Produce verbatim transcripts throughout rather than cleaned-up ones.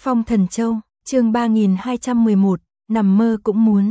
Phong Thần Châu, chương ba nghìn hai trăm mười một, nằm mơ cũng muốn.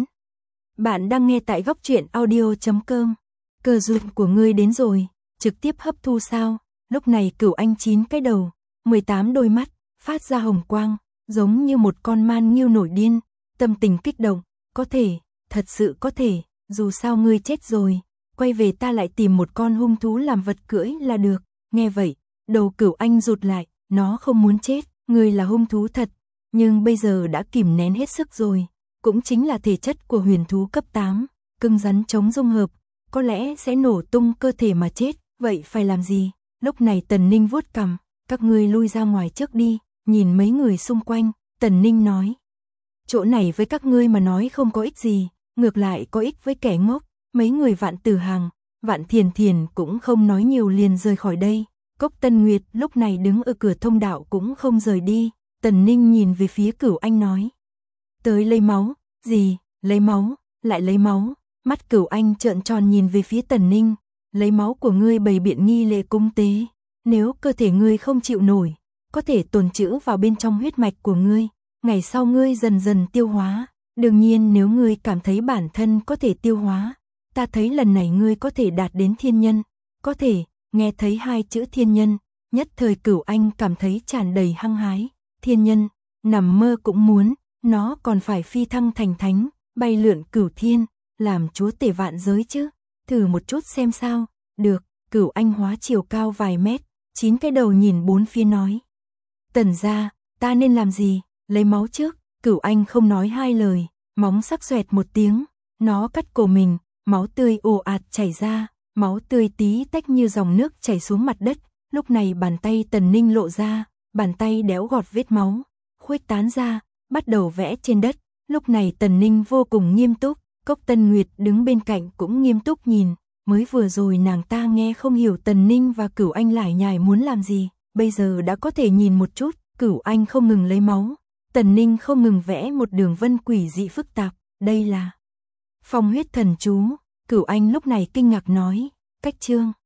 Bạn đang nghe tại góc truyện audio chấm com. Cơ duyên của ngươi đến rồi, trực tiếp hấp thu sao? Lúc này Cửu Anh chín cái đầu, mười tám đôi mắt, phát ra hồng quang, giống như một con man nghiêu nổi điên, tâm tình kích động, có thể, thật sự có thể, dù sao ngươi chết rồi, quay về ta lại tìm một con hung thú làm vật cưỡi là được. Nghe vậy, đầu Cửu Anh rụt lại, nó không muốn chết, ngươi là hung thú thật, nhưng bây giờ đã kìm nén hết sức rồi, cũng chính là thể chất của huyền thú cấp tám, cứng rắn chống dung hợp, có lẽ sẽ nổ tung cơ thể mà chết, vậy phải làm gì? Lúc này Tần Ninh vuốt cằm, các ngươi lui ra ngoài trước đi, nhìn mấy người xung quanh, Tần Ninh nói. Chỗ này với các ngươi mà nói không có ích gì, ngược lại có ích với kẻ ngốc, mấy người Vạn Tử Hằng, Vạn Thiền Thiền cũng không nói nhiều liền rời khỏi đây. Cốc Tân Nguyệt lúc này đứng ở cửa thông đạo cũng không rời đi, Tần Ninh nhìn về phía Cửu Anh nói. Tới lấy máu, gì, lấy máu, lại lấy máu, mắt Cửu Anh trợn tròn nhìn về phía Tần Ninh, lấy máu của ngươi bày biện nghi lễ cúng tế, nếu cơ thể ngươi không chịu nổi, có thể tồn trữ vào bên trong huyết mạch của ngươi, ngày sau ngươi dần dần tiêu hóa, đương nhiên nếu ngươi cảm thấy bản thân có thể tiêu hóa, ta thấy lần này ngươi có thể đạt đến thiên nhân, có thể. Nghe thấy hai chữ thiên nhân, nhất thời Cửu Anh cảm thấy tràn đầy hăng hái, thiên nhân, nằm mơ cũng muốn, nó còn phải phi thăng thành thánh, bay lượn cửu thiên, làm chúa tể vạn giới chứ, thử một chút xem sao, được, Cửu Anh hóa chiều cao vài mét, chín cái đầu nhìn bốn phía nói. Tần gia, ta nên làm gì, lấy máu trước, Cửu Anh không nói hai lời, móng sắc xoẹt một tiếng, nó cắt cổ mình, máu tươi ồ ạt chảy ra. Máu tươi tí tách như dòng nước chảy xuống mặt đất, lúc này bàn tay Tần Ninh lộ ra, bàn tay đéo gọt vết máu, khuếch tán ra, bắt đầu vẽ trên đất, lúc này Tần Ninh vô cùng nghiêm túc, Cốc Tân Nguyệt đứng bên cạnh cũng nghiêm túc nhìn, mới vừa rồi nàng ta nghe không hiểu Tần Ninh và Cửu Anh lải nhải muốn làm gì, bây giờ đã có thể nhìn một chút, Cửu Anh không ngừng lấy máu, Tần Ninh không ngừng vẽ một đường vân quỷ dị phức tạp, đây là phong huyết thần chú. Cửu Anh lúc này kinh ngạc nói, cách chương